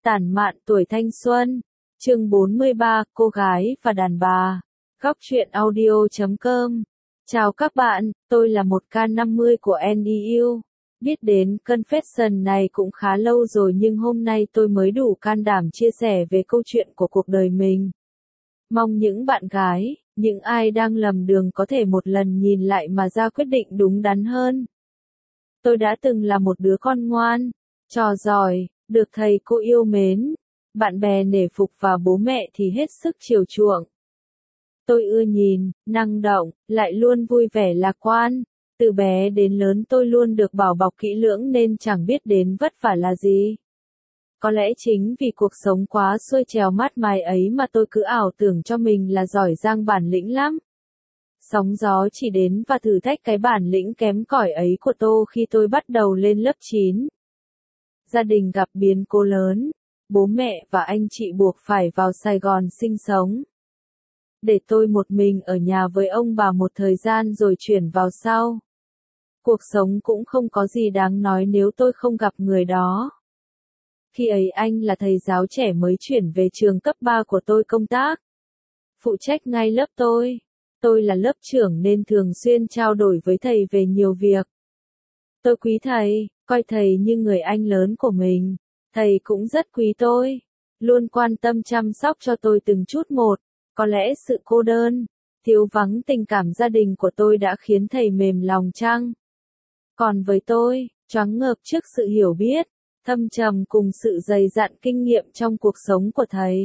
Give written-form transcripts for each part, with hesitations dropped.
Tản mạn tuổi thanh xuân, chương 43, cô gái và đàn bà, góc truyện audio.com. Chào các bạn, tôi là một K50 của NEU. Biết đến Confession này cũng khá lâu rồi nhưng hôm nay tôi mới đủ can đảm chia sẻ về câu chuyện của cuộc đời mình. Mong những bạn gái, những ai đang lầm đường có thể một lần nhìn lại mà ra quyết định đúng đắn hơn. Tôi đã từng là một đứa con ngoan, trò giỏi, được thầy cô yêu mến, bạn bè nể phục và bố mẹ thì hết sức chiều chuộng. Tôi ưa nhìn, năng động, lại luôn vui vẻ lạc quan. Từ bé đến lớn tôi luôn được bảo bọc kỹ lưỡng nên chẳng biết đến vất vả là gì. Có lẽ chính vì cuộc sống quá xuôi trèo mát mái ấy mà tôi cứ ảo tưởng cho mình là giỏi giang bản lĩnh lắm. Sóng gió chỉ đến và thử thách cái bản lĩnh kém cỏi ấy của tôi khi tôi bắt đầu lên lớp 9. Gia đình gặp biến cố lớn, bố mẹ và anh chị buộc phải vào Sài Gòn sinh sống. Để tôi một mình ở nhà với ông bà một thời gian rồi chuyển vào sau. Cuộc sống cũng không có gì đáng nói nếu tôi không gặp người đó. Khi ấy anh là thầy giáo trẻ mới chuyển về trường cấp 3 của tôi công tác. Phụ trách ngay lớp tôi. Tôi là lớp trưởng nên thường xuyên trao đổi với thầy về nhiều việc. Tôi quý thầy, coi thầy như người anh lớn của mình. Thầy cũng rất quý tôi, luôn quan tâm chăm sóc cho tôi từng chút một. Có lẽ sự cô đơn, thiếu vắng tình cảm gia đình của tôi đã khiến thầy mềm lòng chăng? Còn với tôi, choáng ngợp trước sự hiểu biết, thâm trầm cùng sự dày dặn kinh nghiệm trong cuộc sống của thầy.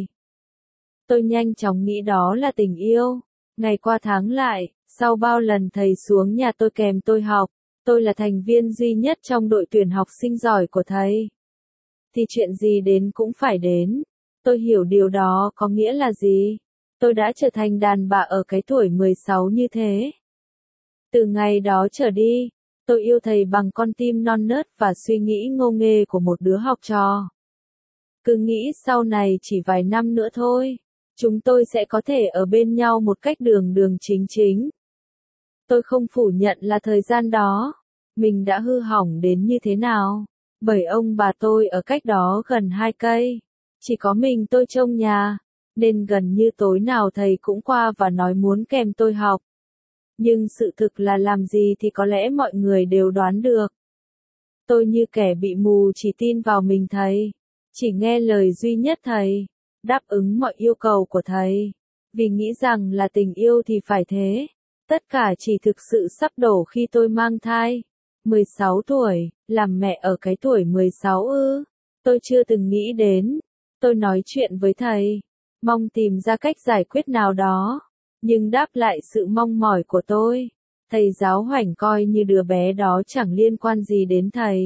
Tôi nhanh chóng nghĩ đó là tình yêu. Ngày qua tháng lại, sau bao lần thầy xuống nhà tôi kèm tôi học, tôi là thành viên duy nhất trong đội tuyển học sinh giỏi của thầy. Thì chuyện gì đến cũng phải đến. Tôi hiểu điều đó có nghĩa là gì. Tôi đã trở thành đàn bà ở cái tuổi 16 như thế. Từ ngày đó trở đi, tôi yêu thầy bằng con tim non nớt và suy nghĩ ngô nghê của một đứa học trò. Cứ nghĩ sau này chỉ vài năm nữa thôi, chúng tôi sẽ có thể ở bên nhau một cách đường đường chính chính. Tôi không phủ nhận là thời gian đó, mình đã hư hỏng đến như thế nào, bởi ông bà tôi ở cách đó gần 2 cây, chỉ có mình tôi trông nhà, nên gần như tối nào thầy cũng qua và nói muốn kèm tôi học. Nhưng sự thực là làm gì thì có lẽ mọi người đều đoán được. Tôi như kẻ bị mù chỉ tin vào mình thầy, chỉ nghe lời duy nhất thầy, đáp ứng mọi yêu cầu của thầy, vì nghĩ rằng là tình yêu thì phải thế. Tất cả chỉ thực sự sắp đổ khi tôi mang thai. 16 tuổi, làm mẹ ở cái tuổi 16 ư? Tôi chưa từng nghĩ đến. Tôi nói chuyện với thầy, mong tìm ra cách giải quyết nào đó. Nhưng đáp lại sự mong mỏi của tôi, thầy giáo Hoành coi như đứa bé đó chẳng liên quan gì đến thầy.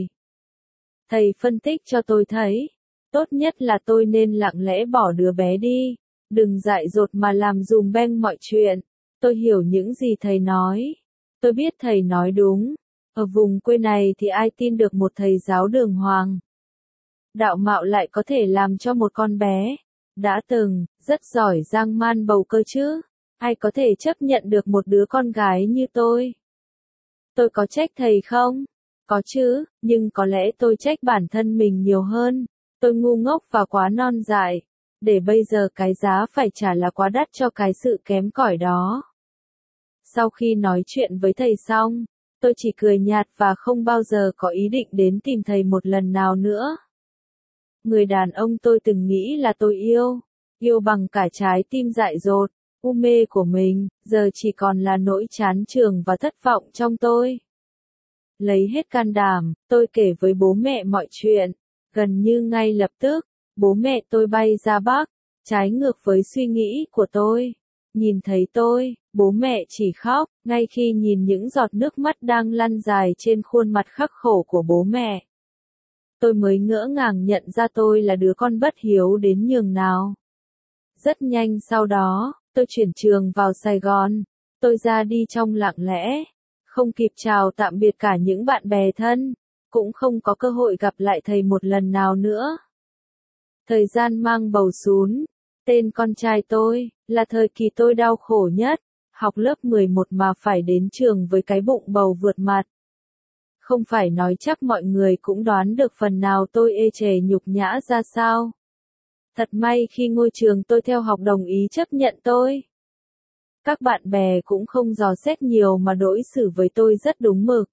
Thầy phân tích cho tôi thấy, tốt nhất là tôi nên lặng lẽ bỏ đứa bé đi, đừng dại dột mà làm dùm beng mọi chuyện. Tôi hiểu những gì thầy nói. Tôi biết thầy nói đúng. Ở vùng quê này thì ai tin được một thầy giáo đường hoàng đạo mạo lại có thể làm cho một con bé đã từng rất giỏi giang man bầu cơ chứ? Ai có thể chấp nhận được một đứa con gái như tôi? Tôi có trách thầy không? Có chứ, nhưng có lẽ tôi trách bản thân mình nhiều hơn. Tôi ngu ngốc và quá non dại, để bây giờ cái giá phải trả là quá đắt cho cái sự kém cỏi đó. Sau khi nói chuyện với thầy xong, tôi chỉ cười nhạt và không bao giờ có ý định đến tìm thầy một lần nào nữa. Người đàn ông tôi từng nghĩ là tôi yêu bằng cả trái tim dại dột, u mê của mình, giờ chỉ còn là nỗi chán trường và thất vọng trong tôi. Lấy hết can đảm, tôi kể với bố mẹ mọi chuyện. Gần như ngay lập tức, bố mẹ tôi bay ra Bắc, trái ngược với suy nghĩ của tôi. Nhìn thấy tôi, bố mẹ chỉ khóc, ngay khi nhìn những giọt nước mắt đang lăn dài trên khuôn mặt khắc khổ của bố mẹ. Tôi mới ngỡ ngàng nhận ra tôi là đứa con bất hiếu đến nhường nào. Rất nhanh sau đó, tôi chuyển trường vào Sài Gòn. Tôi ra đi trong lặng lẽ, không kịp chào tạm biệt cả những bạn bè thân, cũng không có cơ hội gặp lại thầy một lần nào nữa. Thời gian mang bầu sún, tên con trai tôi, là thời kỳ tôi đau khổ nhất, học lớp 11 mà phải đến trường với cái bụng bầu vượt mặt. Không phải nói chắc mọi người cũng đoán được phần nào tôi ê chề nhục nhã ra sao. Thật may khi ngôi trường tôi theo học đồng ý chấp nhận tôi. Các bạn bè cũng không dò xét nhiều mà đối xử với tôi rất đúng mực.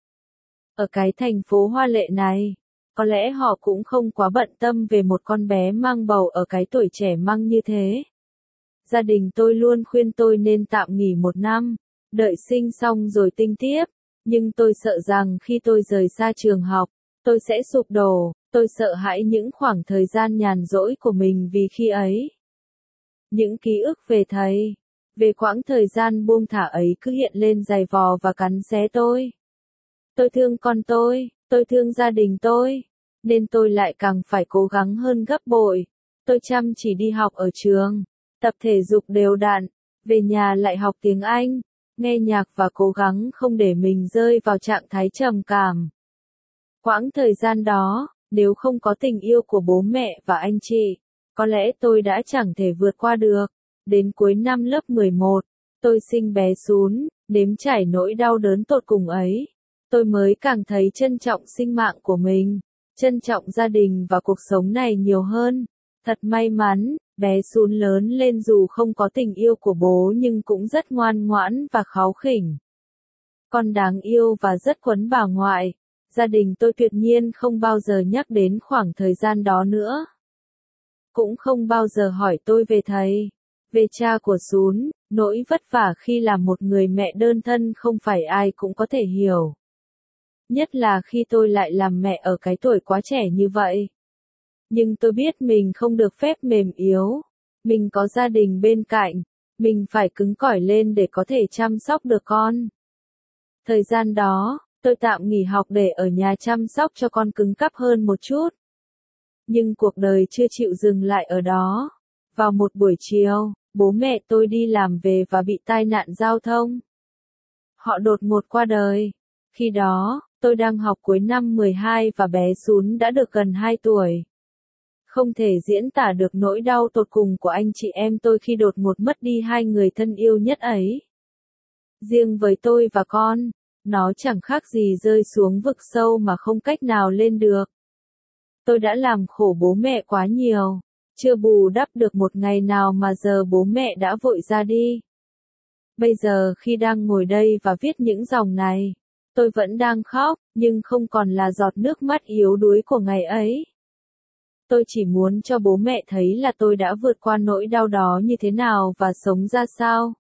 Ở cái thành phố hoa lệ này, có lẽ họ cũng không quá bận tâm về một con bé mang bầu ở cái tuổi trẻ măng như thế. Gia đình tôi luôn khuyên tôi nên tạm nghỉ 1 năm, đợi sinh xong rồi tinh tiếp, nhưng tôi sợ rằng khi tôi rời xa trường học, tôi sẽ sụp đổ, tôi sợ hãi những khoảng thời gian nhàn rỗi của mình vì khi ấy. Những ký ức về thầy, về quãng thời gian buông thả ấy cứ hiện lên giày vò và cắn xé tôi. Tôi thương con tôi thương gia đình tôi, nên tôi lại càng phải cố gắng hơn gấp bội. Tôi chăm chỉ đi học ở trường, tập thể dục đều đặn, về nhà lại học tiếng Anh, nghe nhạc và cố gắng không để mình rơi vào trạng thái trầm cảm. Quãng thời gian đó, nếu không có tình yêu của bố mẹ và anh chị, có lẽ tôi đã chẳng thể vượt qua được. Đến cuối năm lớp 11, tôi sinh bé Sún, nếm trải nỗi đau đớn tột cùng ấy. Tôi mới càng thấy trân trọng sinh mạng của mình, trân trọng gia đình và cuộc sống này nhiều hơn. Thật may mắn, bé Sún lớn lên dù không có tình yêu của bố nhưng cũng rất ngoan ngoãn và kháu khỉnh. Con đáng yêu và rất quấn bà ngoại. Gia đình tôi tuyệt nhiên không bao giờ nhắc đến khoảng thời gian đó nữa. Cũng không bao giờ hỏi tôi về thầy, về cha của Sún. Nỗi vất vả khi làm một người mẹ đơn thân không phải ai cũng có thể hiểu. Nhất là khi tôi lại làm mẹ ở cái tuổi quá trẻ như vậy. Nhưng tôi biết mình không được phép mềm yếu. Mình có gia đình bên cạnh, mình phải cứng cỏi lên để có thể chăm sóc được con. Thời gian đó, tôi tạm nghỉ học để ở nhà chăm sóc cho con cứng cáp hơn một chút. Nhưng cuộc đời chưa chịu dừng lại ở đó. Vào một buổi chiều, bố mẹ tôi đi làm về và bị tai nạn giao thông. Họ đột ngột qua đời. Khi đó, tôi đang học cuối năm 12 và bé Sún đã được gần 2 tuổi. Không thể diễn tả được nỗi đau tột cùng của anh chị em tôi khi đột ngột mất đi hai người thân yêu nhất ấy. Riêng với tôi và con, nó chẳng khác gì rơi xuống vực sâu mà không cách nào lên được. Tôi đã làm khổ bố mẹ quá nhiều, chưa bù đắp được một ngày nào mà giờ bố mẹ đã vội ra đi. Bây giờ khi đang ngồi đây và viết những dòng này, tôi vẫn đang khóc, nhưng không còn là giọt nước mắt yếu đuối của ngày ấy. Tôi chỉ muốn cho bố mẹ thấy là tôi đã vượt qua nỗi đau đó như thế nào và sống ra sao.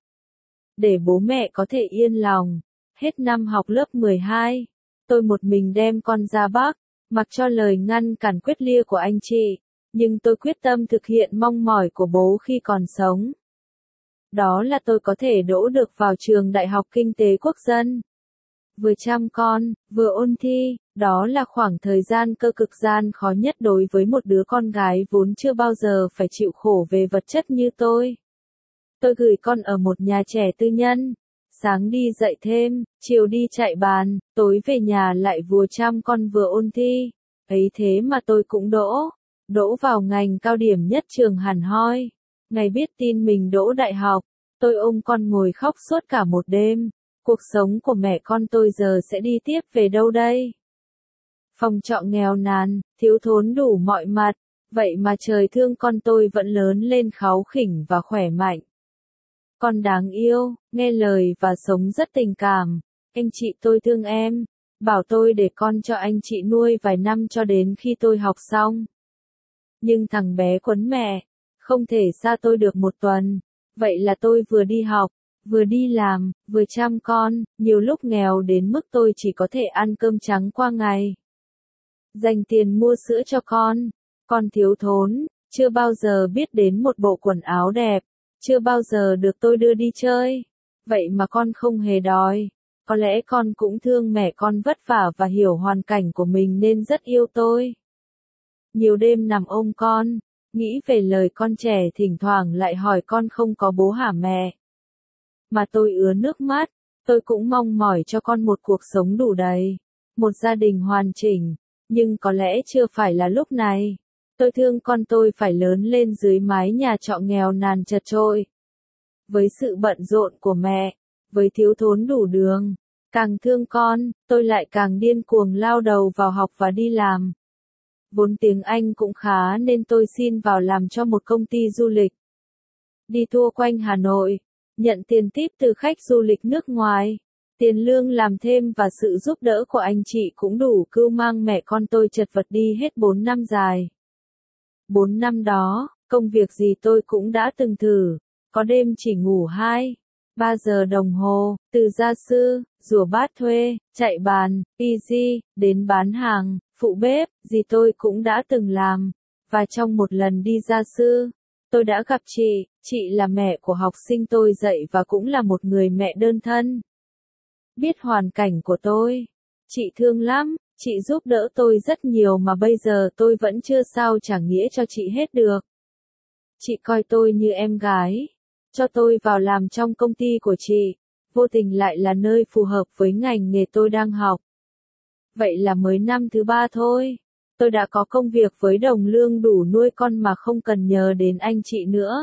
Để bố mẹ có thể yên lòng. Hết năm học lớp 12, tôi một mình đem con ra Bắc, mặc cho lời ngăn cản quyết liệt của anh chị, nhưng tôi quyết tâm thực hiện mong mỏi của bố khi còn sống. Đó là tôi có thể đỗ được vào trường Đại học Kinh tế Quốc dân. Vừa chăm con, vừa ôn thi, đó là khoảng thời gian cơ cực gian khó nhất đối với một đứa con gái vốn chưa bao giờ phải chịu khổ về vật chất như tôi. Tôi gửi con ở một nhà trẻ tư nhân. Sáng đi dạy thêm, chiều đi chạy bàn, tối về nhà lại vừa chăm con vừa ôn thi. Ấy thế mà tôi cũng đỗ vào ngành cao điểm nhất trường hẳn hoi. Ngày biết tin mình đỗ đại học, tôi ôm con ngồi khóc suốt cả một đêm. Cuộc sống của mẹ con tôi giờ sẽ đi tiếp về đâu đây? Phòng trọ nghèo nàn, thiếu thốn đủ mọi mặt, vậy mà trời thương con tôi vẫn lớn lên kháu khỉnh và khỏe mạnh. Con đáng yêu, nghe lời và sống rất tình cảm. Anh chị tôi thương em, bảo tôi để con cho anh chị nuôi vài năm cho đến khi tôi học xong. Nhưng thằng bé quấn mẹ, không thể xa tôi được một tuần. Vậy là tôi vừa đi học, vừa đi làm, vừa chăm con, nhiều lúc nghèo đến mức tôi chỉ có thể ăn cơm trắng qua ngày. Dành tiền mua sữa cho con thiếu thốn, chưa bao giờ biết đến một bộ quần áo đẹp, chưa bao giờ được tôi đưa đi chơi. Vậy mà con không hề đòi. Có lẽ con cũng thương mẹ con vất vả và hiểu hoàn cảnh của mình nên rất yêu tôi. Nhiều đêm nằm ôm con, nghĩ về lời con trẻ thỉnh thoảng lại hỏi con không có bố hả mẹ. Mà tôi ứa nước mắt, tôi cũng mong mỏi cho con một cuộc sống đủ đầy, một gia đình hoàn chỉnh, nhưng có lẽ chưa phải là lúc này. Tôi thương con tôi phải lớn lên dưới mái nhà trọ nghèo nàn chật chội. Với sự bận rộn của mẹ, với thiếu thốn đủ đường, càng thương con, tôi lại càng điên cuồng lao đầu vào học và đi làm. Vốn tiếng Anh cũng khá nên tôi xin vào làm cho một công ty du lịch. Đi tour quanh Hà Nội, nhận tiền tip từ khách du lịch nước ngoài. Tiền lương làm thêm và sự giúp đỡ của anh chị cũng đủ cưu mang mẹ con tôi chật vật đi hết 4 năm dài. 4 năm đó, công việc gì tôi cũng đã từng thử, có đêm chỉ ngủ 2-3 giờ đồng hồ, từ gia sư, rửa bát thuê, chạy bàn, easy, đến bán hàng, phụ bếp, gì tôi cũng đã từng làm. Và trong một lần đi gia sư, tôi đã gặp chị là mẹ của học sinh tôi dạy và cũng là một người mẹ đơn thân. Biết hoàn cảnh của tôi, chị thương lắm, chị giúp đỡ tôi rất nhiều mà bây giờ tôi vẫn chưa sao trả nghĩa cho chị hết được. Chị coi tôi như em gái, cho tôi vào làm trong công ty của chị, vô tình lại là nơi phù hợp với ngành nghề tôi đang học. Vậy là mới năm thứ 3 thôi, tôi đã có công việc với đồng lương đủ nuôi con mà không cần nhờ đến anh chị nữa.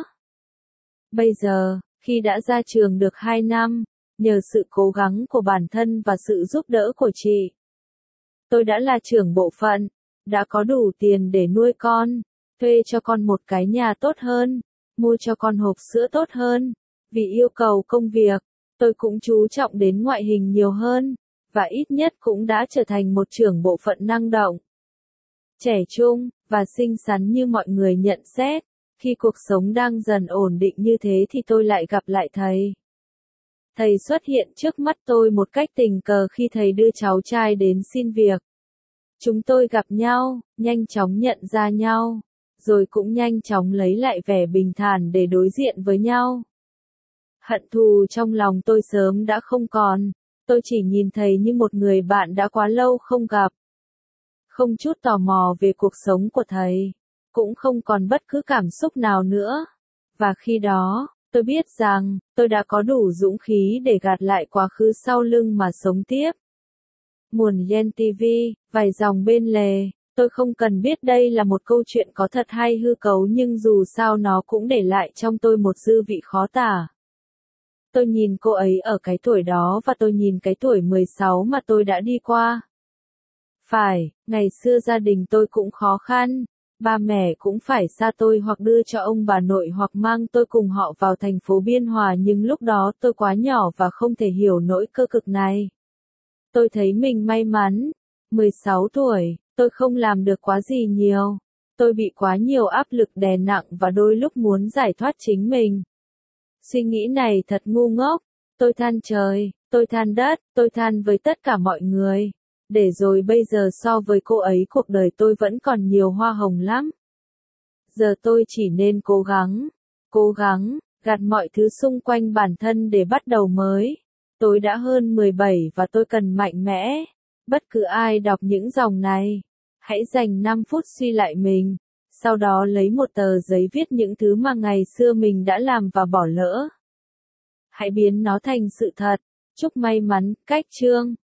Bây giờ, khi đã ra trường được 2 năm, nhờ sự cố gắng của bản thân và sự giúp đỡ của chị, tôi đã là trưởng bộ phận, đã có đủ tiền để nuôi con, thuê cho con một cái nhà tốt hơn, mua cho con hộp sữa tốt hơn. Vì yêu cầu công việc, tôi cũng chú trọng đến ngoại hình nhiều hơn, và ít nhất cũng đã trở thành một trưởng bộ phận năng động, trẻ trung, và xinh xắn như mọi người nhận xét. Khi cuộc sống đang dần ổn định như thế thì tôi lại gặp lại thầy. Thầy xuất hiện trước mắt tôi một cách tình cờ khi thầy đưa cháu trai đến xin việc. Chúng tôi gặp nhau, nhanh chóng nhận ra nhau, rồi cũng nhanh chóng lấy lại vẻ bình thản để đối diện với nhau. Hận thù trong lòng tôi sớm đã không còn, tôi chỉ nhìn thầy như một người bạn đã quá lâu không gặp. Không chút tò mò về cuộc sống của thầy, cũng không còn bất cứ cảm xúc nào nữa. Và khi đó, tôi biết rằng, tôi đã có đủ dũng khí để gạt lại quá khứ sau lưng mà sống tiếp. Nguồn Gen TV, vài dòng bên lề, tôi không cần biết đây là một câu chuyện có thật hay hư cấu nhưng dù sao nó cũng để lại trong tôi một dư vị khó tả. Tôi nhìn cô ấy ở cái tuổi đó và tôi nhìn cái tuổi 16 mà tôi đã đi qua. Phải, ngày xưa gia đình tôi cũng khó khăn. Ba mẹ cũng phải xa tôi hoặc đưa cho ông bà nội hoặc mang tôi cùng họ vào thành phố Biên Hòa nhưng lúc đó tôi quá nhỏ và không thể hiểu nỗi cơ cực này. Tôi thấy mình may mắn. 16 tuổi, tôi không làm được quá gì nhiều. Tôi bị quá nhiều áp lực đè nặng và đôi lúc muốn giải thoát chính mình. Suy nghĩ này thật ngu ngốc. Tôi than trời, tôi than đất, tôi than với tất cả mọi người. Để rồi bây giờ so với cô ấy cuộc đời tôi vẫn còn nhiều hoa hồng lắm. Giờ tôi chỉ nên cố gắng, gạt mọi thứ xung quanh bản thân để bắt đầu mới. Tôi đã hơn 17 và tôi cần mạnh mẽ. Bất cứ ai đọc những dòng này, hãy dành 5 phút suy lại mình. Sau đó lấy một tờ giấy viết những thứ mà ngày xưa mình đã làm và bỏ lỡ. Hãy biến nó thành sự thật. Chúc may mắn, Cách Chương.